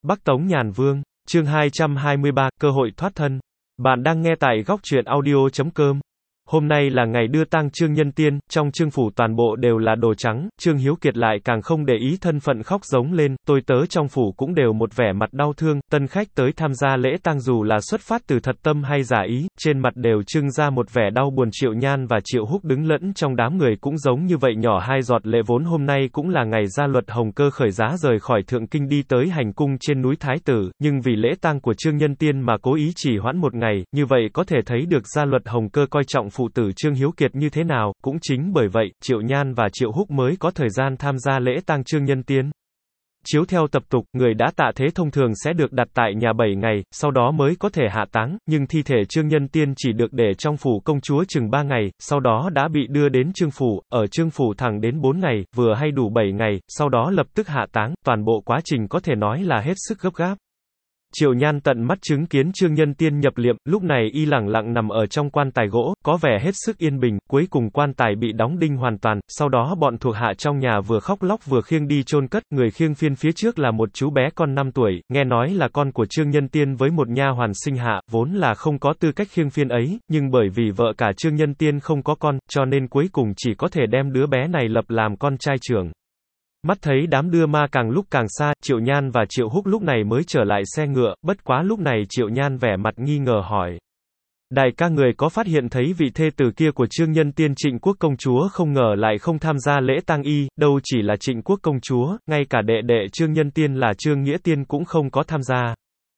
Bắc Tống Nhàn Vương, chương 223, cơ hội thoát thân. Bạn đang nghe tại góc truyện audio.com. Hôm nay là ngày đưa tang Trương Nhân Tiên, trong Trương phủ toàn bộ đều là đồ trắng, Trương Hiếu Kiệt lại càng không để ý thân phận khóc giống lên, tôi tớ trong phủ cũng đều một vẻ mặt đau thương, tân khách tới tham gia lễ tang dù là xuất phát từ thật tâm hay giả ý, trên mặt đều trưng ra một vẻ đau buồn. Triệu Nhan và Triệu Húc đứng lẫn trong đám người cũng giống như vậy, nhỏ hai giọt lệ. Vốn hôm nay cũng là ngày Gia Luật Hồng Cơ khởi giá rời khỏi Thượng Kinh đi tới hành cung trên núi Thái Tử, nhưng vì lễ tang của Trương Nhân Tiên mà cố ý chỉ hoãn một ngày, như vậy có thể thấy được Gia Luật Hồng Cơ coi trọng phụ tử Trương Hiếu Kiệt như thế nào. Cũng chính bởi vậy, Triệu Nhan và Triệu Húc mới có thời gian tham gia lễ tang Trương Nhân Tiên. Chiếu theo tập tục, người đã tạ thế thông thường sẽ được đặt tại nhà 7 ngày, sau đó mới có thể hạ táng, nhưng thi thể Trương Nhân Tiên chỉ được để trong phủ công chúa chừng 3 ngày, sau đó đã bị đưa đến Trương phủ, ở Trương phủ thẳng đến 4 ngày, vừa hay đủ 7 ngày, sau đó lập tức hạ táng, toàn bộ quá trình có thể nói là hết sức gấp gáp. Triệu Nhan tận mắt chứng kiến Trương Nhân Tiên nhập liệm, lúc này y lẳng lặng nằm ở trong quan tài gỗ, có vẻ hết sức yên bình, cuối cùng quan tài bị đóng đinh hoàn toàn, sau đó bọn thuộc hạ trong nhà vừa khóc lóc vừa khiêng đi chôn cất, người khiêng phiên phía trước là một chú bé con 5 tuổi, nghe nói là con của Trương Nhân Tiên với một nha hoàn sinh hạ, vốn là không có tư cách khiêng phiên ấy, nhưng bởi vì vợ cả Trương Nhân Tiên không có con, cho nên cuối cùng chỉ có thể đem đứa bé này lập làm con trai trưởng. Mắt thấy đám đưa ma càng lúc càng xa, Triệu Nhan và Triệu Húc lúc này mới trở lại xe ngựa, bất quá lúc này Triệu Nhan vẻ mặt nghi ngờ hỏi. Đại ca, người có phát hiện thấy vị thê tử kia của Trương Nhân Tiên Trịnh Quốc công chúa không ngờ lại không tham gia lễ tang y, đâu chỉ là Trịnh Quốc công chúa, ngay cả đệ đệ Trương Nhân Tiên là Trương Nghĩa Tiên cũng không có tham gia.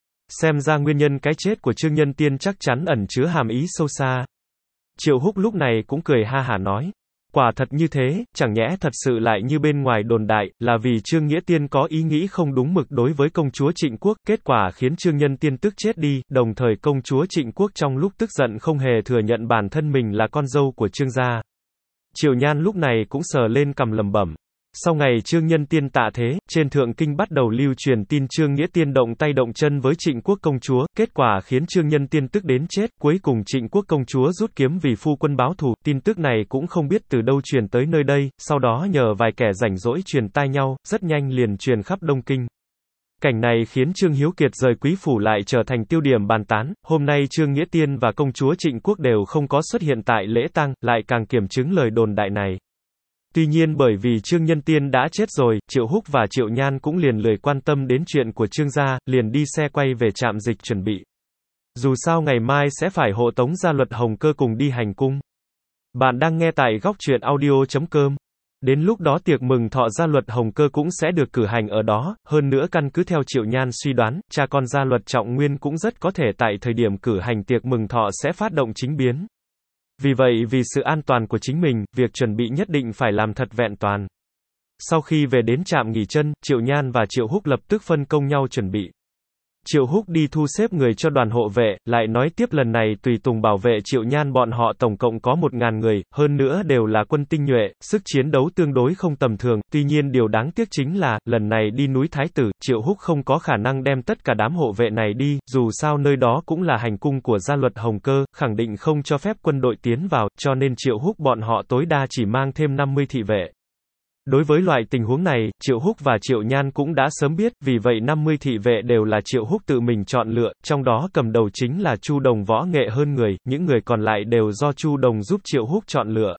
Xem ra nguyên nhân cái chết của Trương Nhân Tiên chắc chắn ẩn chứa hàm ý sâu xa. Triệu Húc lúc này cũng cười ha hả nói. Quả thật như thế, chẳng nhẽ thật sự lại như bên ngoài đồn đại, là vì Trương Nghĩa Tiên có ý nghĩ không đúng mực đối với công chúa Trịnh Quốc, kết quả khiến Trương Nhân Tiên tức chết đi, đồng thời công chúa Trịnh Quốc trong lúc tức giận không hề thừa nhận bản thân mình là con dâu của Trương gia. Triệu Nhan lúc này cũng sờ lên cằm lẩm bẩm. Sau ngày Trương Nhân Tiên tạ thế, trên Thượng Kinh bắt đầu lưu truyền tin Trương Nghĩa Tiên động tay động chân với Trịnh Quốc công chúa, kết quả khiến Trương Nhân Tiên tức đến chết, cuối cùng Trịnh Quốc công chúa rút kiếm vì phu quân báo thù. Tin tức này cũng không biết từ đâu truyền tới nơi đây, sau đó nhờ vài kẻ rảnh rỗi truyền tai nhau, rất nhanh liền truyền khắp Đông Kinh. Cảnh này khiến Trương Hiếu Kiệt rời quý phủ lại trở thành tiêu điểm bàn tán. Hôm nay Trương Nghĩa Tiên và công chúa Trịnh Quốc đều không có xuất hiện tại lễ tang, lại càng kiểm chứng lời đồn đại này. Tuy nhiên bởi vì Trương Nhân Tiên đã chết rồi, Triệu Húc và Triệu Nhan cũng liền lười quan tâm đến chuyện của Trương gia, liền đi xe quay về trạm dịch chuẩn bị. Dù sao ngày mai sẽ phải hộ tống Gia Luật Hồng Cơ cùng đi hành cung. Bạn đang nghe tại góc truyện audio.com. Đến lúc đó tiệc mừng thọ Gia Luật Hồng Cơ cũng sẽ được cử hành ở đó, hơn nữa căn cứ theo Triệu Nhan suy đoán, cha con Gia Luật Trọng Nguyên cũng rất có thể tại thời điểm cử hành tiệc mừng thọ sẽ phát động chính biến. Vì vậy vì sự an toàn của chính mình, việc chuẩn bị nhất định phải làm thật vẹn toàn. Sau khi về đến trạm nghỉ chân, Triệu Nhan và Triệu Húc lập tức phân công nhau chuẩn bị. Triệu Húc đi thu xếp người cho đoàn hộ vệ, lại nói tiếp lần này tùy tùng bảo vệ Triệu Nhan bọn họ tổng cộng có 1000 người, hơn nữa đều là quân tinh nhuệ, sức chiến đấu tương đối không tầm thường. Tuy nhiên điều đáng tiếc chính là, lần này đi núi Thái Tử, Triệu Húc không có khả năng đem tất cả đám hộ vệ này đi, dù sao nơi đó cũng là hành cung của Gia Luật Hồng Cơ, khẳng định không cho phép quân đội tiến vào, cho nên Triệu Húc bọn họ tối đa chỉ mang thêm 50 thị vệ. Đối với loại tình huống này, Triệu Húc và Triệu Nhan cũng đã sớm biết, vì vậy 50 thị vệ đều là Triệu Húc tự mình chọn lựa, trong đó cầm đầu chính là Chu Đồng võ nghệ hơn người, những người còn lại đều do Chu Đồng giúp Triệu Húc chọn lựa.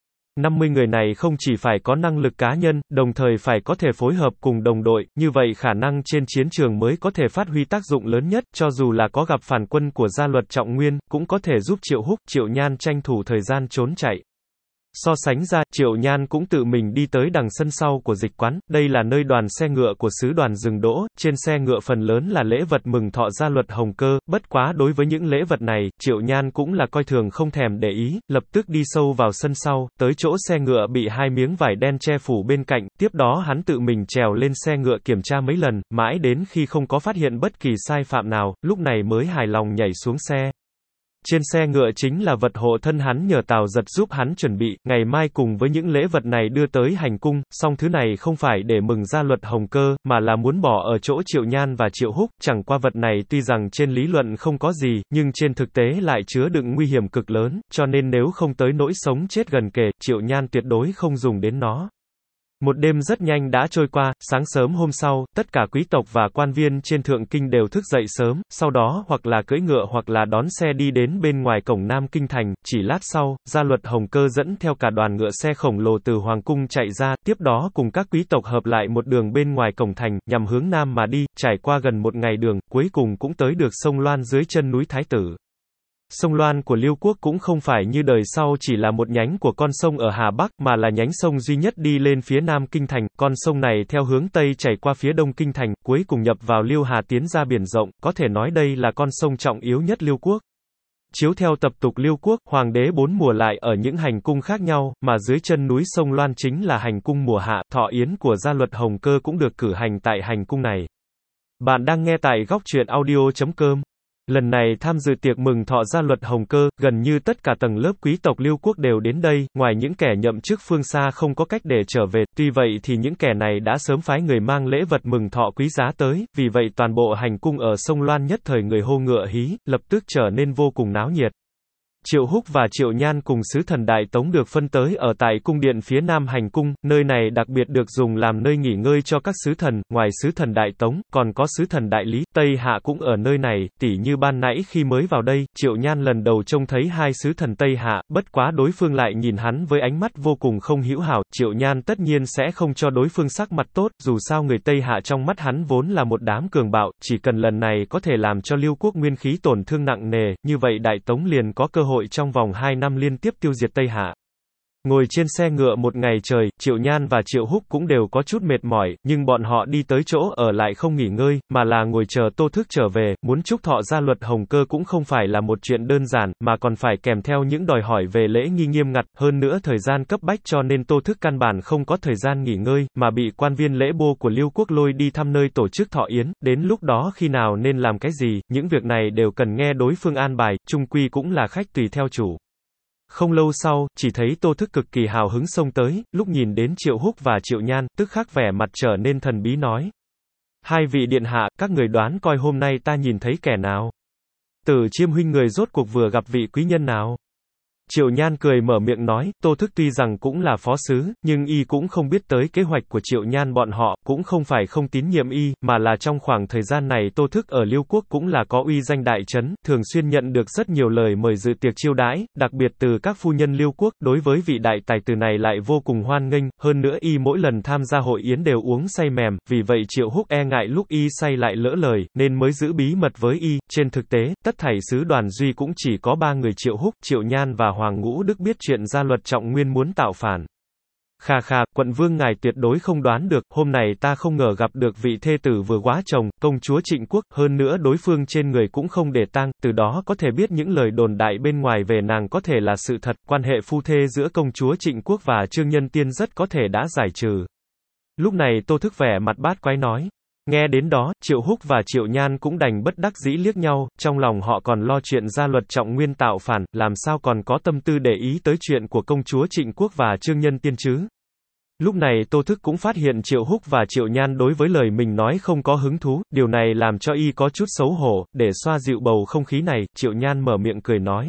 50 người này không chỉ phải có năng lực cá nhân, đồng thời phải có thể phối hợp cùng đồng đội, như vậy khả năng trên chiến trường mới có thể phát huy tác dụng lớn nhất, cho dù là có gặp phản quân của Gia Luật Trọng Nguyên, cũng có thể giúp Triệu Húc, Triệu Nhan tranh thủ thời gian trốn chạy. So sánh ra, Triệu Nhan cũng tự mình đi tới đằng sân sau của dịch quán, đây là nơi đoàn xe ngựa của sứ đoàn dừng đỗ, trên xe ngựa phần lớn là lễ vật mừng thọ Gia Luật Hồng Cơ, bất quá đối với những lễ vật này, Triệu Nhan cũng là coi thường không thèm để ý, lập tức đi sâu vào sân sau, tới chỗ xe ngựa bị 2 miếng vải đen che phủ bên cạnh, tiếp đó hắn tự mình trèo lên xe ngựa kiểm tra mấy lần, mãi đến khi không có phát hiện bất kỳ sai phạm nào, lúc này mới hài lòng nhảy xuống xe. Trên xe ngựa chính là vật hộ thân hắn nhờ Tào Giật giúp hắn chuẩn bị, ngày mai cùng với những lễ vật này đưa tới hành cung, song thứ này không phải để mừng Gia Luật Hồng Cơ, mà là muốn bỏ ở chỗ Triệu Nhan và Triệu Húc, chẳng qua vật này tuy rằng trên lý luận không có gì, nhưng trên thực tế lại chứa đựng nguy hiểm cực lớn, cho nên nếu không tới nỗi sống chết gần kề, Triệu Nhan tuyệt đối không dùng đến nó. Một đêm rất nhanh đã trôi qua, sáng sớm hôm sau, tất cả quý tộc và quan viên trên thượng kinh đều thức dậy sớm, sau đó hoặc là cưỡi ngựa hoặc là đón xe đi đến bên ngoài cổng Nam Kinh thành, chỉ lát sau, Gia Luật Hồng Cơ dẫn theo cả đoàn ngựa xe khổng lồ từ Hoàng cung chạy ra, tiếp đó cùng các quý tộc hợp lại một đường bên ngoài cổng thành, nhằm hướng Nam mà đi, trải qua gần một ngày đường, cuối cùng cũng tới được sông Loan dưới chân núi Thái Tử. Sông Loan của Liêu quốc cũng không phải như đời sau chỉ là một nhánh của con sông ở Hà Bắc, mà là nhánh sông duy nhất đi lên phía Nam Kinh thành, con sông này theo hướng Tây chảy qua phía Đông Kinh thành, cuối cùng nhập vào Liêu Hà tiến ra biển rộng, có thể nói đây là con sông trọng yếu nhất Liêu quốc. Chiếu theo tập tục Liêu quốc, hoàng đế 4 mùa lại ở những hành cung khác nhau, mà dưới chân núi sông Loan chính là hành cung mùa hạ, thọ yến của Gia Luật Hồng Cơ cũng được cử hành tại hành cung này. Bạn đang nghe tại góc truyện audio.com. Lần này tham dự tiệc mừng thọ Gia Luật Hồng Cơ, gần như tất cả tầng lớp quý tộc Liêu quốc đều đến đây, ngoài những kẻ nhậm chức phương xa không có cách để trở về, tuy vậy thì những kẻ này đã sớm phái người mang lễ vật mừng thọ quý giá tới, vì vậy toàn bộ hành cung ở sông Loan nhất thời người hô ngựa hí, lập tức trở nên vô cùng náo nhiệt. Triệu Húc và Triệu Nhan cùng sứ thần Đại Tống được phân tới ở tại cung điện phía Nam hành cung, nơi này đặc biệt được dùng làm nơi nghỉ ngơi cho các sứ thần, ngoài sứ thần Đại Tống, còn có sứ thần Đại Lý, Tây Hạ cũng ở nơi này, tỉ như ban nãy khi mới vào đây, Triệu Nhan lần đầu trông thấy hai sứ thần Tây Hạ, bất quá đối phương lại nhìn hắn với ánh mắt vô cùng không hữu hảo, Triệu Nhan tất nhiên sẽ không cho đối phương sắc mặt tốt, dù sao người Tây Hạ trong mắt hắn vốn là một đám cường bạo, chỉ cần lần này có thể làm cho Liêu quốc nguyên khí tổn thương nặng nề, như vậy Đại Tống liền có cơ hội trong vòng 2 năm liên tiếp tiêu diệt Tây Hạ. Ngồi trên xe ngựa một ngày trời, Triệu Nhan và Triệu Húc cũng đều có chút mệt mỏi, nhưng bọn họ đi tới chỗ ở lại không nghỉ ngơi, mà là ngồi chờ Tô Thức trở về, muốn chúc thọ Gia Luật Hồng Cơ cũng không phải là một chuyện đơn giản, mà còn phải kèm theo những đòi hỏi về lễ nghi nghiêm ngặt, hơn nữa thời gian cấp bách cho nên Tô Thức căn bản không có thời gian nghỉ ngơi, mà bị quan viên lễ bô của Liêu quốc lôi đi thăm nơi tổ chức thọ yến, đến lúc đó khi nào nên làm cái gì, những việc này đều cần nghe đối phương an bài, chung quy cũng là khách tùy theo chủ. Không lâu sau, chỉ thấy Tô Thức cực kỳ hào hứng xông tới, lúc nhìn đến Triệu Húc và Triệu Nhan, tức khắc vẻ mặt trở nên thần bí nói. Hai vị điện hạ, các người đoán coi hôm nay ta nhìn thấy kẻ nào? Tử Chiêm huynh người rốt cuộc vừa gặp vị quý nhân nào? Triệu Nhan cười mở miệng nói, Tô Thức tuy rằng cũng là phó sứ, nhưng y cũng không biết tới kế hoạch của Triệu Nhan bọn họ, cũng không phải không tín nhiệm y, mà là trong khoảng thời gian này Tô Thức ở Liêu quốc cũng là có uy danh đại trấn, thường xuyên nhận được rất nhiều lời mời dự tiệc chiêu đãi, đặc biệt từ các phu nhân Liêu quốc, đối với vị đại tài tử này lại vô cùng hoan nghênh, hơn nữa y mỗi lần tham gia hội yến đều uống say mềm, vì vậy Triệu Húc e ngại lúc y say lại lỡ lời, nên mới giữ bí mật với y, trên thực tế, tất thảy sứ đoàn duy cũng chỉ có 3 người Triệu Húc, Triệu Nhan và Hoàng Ngũ Đức biết chuyện Gia Luật Trọng Nguyên muốn tạo phản. Khà khà, quận vương ngài tuyệt đối không đoán được, hôm nay ta không ngờ gặp được vị thê tử vừa quá chồng, công chúa Trịnh Quốc, hơn nữa đối phương trên người cũng không để tang, từ đó có thể biết những lời đồn đại bên ngoài về nàng có thể là sự thật, quan hệ phu thê giữa công chúa Trịnh Quốc và Trương Nhân Tiên rất có thể đã giải trừ. Lúc này Tô Thức vẻ mặt bát quái nói. Nghe đến đó, Triệu Húc và Triệu Nhan cũng đành bất đắc dĩ liếc nhau, trong lòng họ còn lo chuyện Gia Luật Trọng Nguyên tạo phản, làm sao còn có tâm tư để ý tới chuyện của công chúa Trịnh Quốc và Trương Nhân Tiên chứ. Lúc này Tô Thức cũng phát hiện Triệu Húc và Triệu Nhan đối với lời mình nói không có hứng thú, điều này làm cho y có chút xấu hổ, để xoa dịu bầu không khí này, Triệu Nhan mở miệng cười nói.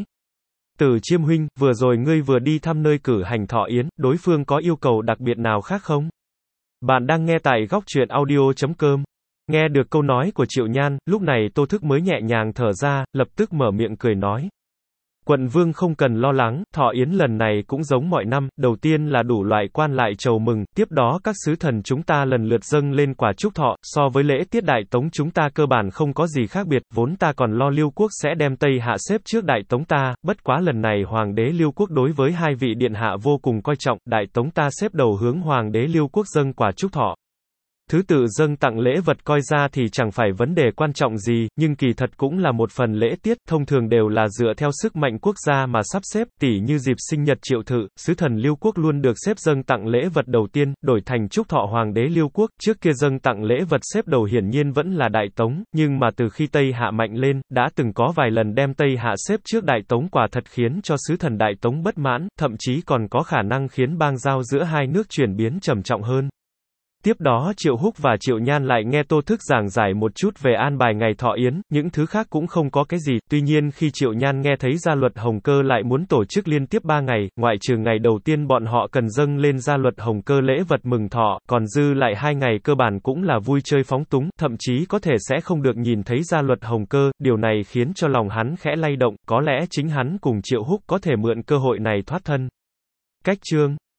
Tử Chiêm huynh, vừa rồi ngươi vừa đi thăm nơi cử hành thọ yến, đối phương có yêu cầu đặc biệt nào khác không? Bạn đang nghe tại góc truyện audio.com. Nghe được câu nói của Triệu Nhan, lúc này Tô Thức mới nhẹ nhàng thở ra, lập tức mở miệng cười nói. Quận vương không cần lo lắng, thọ yến lần này cũng giống mọi năm, đầu tiên là đủ loại quan lại chầu mừng, tiếp đó các sứ thần chúng ta lần lượt dâng lên quả chúc thọ, so với lễ tiết Đại Tống chúng ta cơ bản không có gì khác biệt, vốn ta còn lo Liêu quốc sẽ đem Tây Hạ xếp trước Đại Tống ta, bất quá lần này Hoàng đế Liêu quốc đối với hai vị điện hạ vô cùng coi trọng, Đại Tống ta xếp đầu hướng Hoàng đế Liêu quốc dâng quả chúc thọ. Thứ tự dâng tặng lễ vật coi ra thì chẳng phải vấn đề quan trọng gì, nhưng kỳ thật cũng là một phần lễ tiết, thông thường đều là dựa theo sức mạnh quốc gia mà sắp xếp, tỉ như dịp sinh nhật Triệu Thự, sứ thần Liêu quốc luôn được xếp dâng tặng lễ vật đầu tiên, đổi thành chúc thọ Hoàng đế Liêu quốc, trước kia dâng tặng lễ vật xếp đầu hiển nhiên vẫn là Đại Tống, nhưng mà từ khi Tây Hạ mạnh lên, đã từng có vài lần đem Tây Hạ xếp trước Đại Tống quả thật khiến cho sứ thần Đại Tống bất mãn, thậm chí còn có khả năng khiến bang giao giữa hai nước chuyển biến trầm trọng hơn. Tiếp đó Triệu Húc và Triệu Nhan lại nghe Tô Thức giảng giải một chút về an bài ngày thọ yến, những thứ khác cũng không có cái gì, tuy nhiên khi Triệu Nhan nghe thấy gia luật Hồng Cơ lại muốn tổ chức liên tiếp 3 ngày, ngoại trừ ngày đầu tiên bọn họ cần dâng lên gia luật Hồng Cơ lễ vật mừng thọ, còn dư lại 2 ngày cơ bản cũng là vui chơi phóng túng, thậm chí có thể sẽ không được nhìn thấy gia luật Hồng Cơ, điều này khiến cho lòng hắn khẽ lay động, có lẽ chính hắn cùng Triệu Húc có thể mượn cơ hội này thoát thân. Cách chương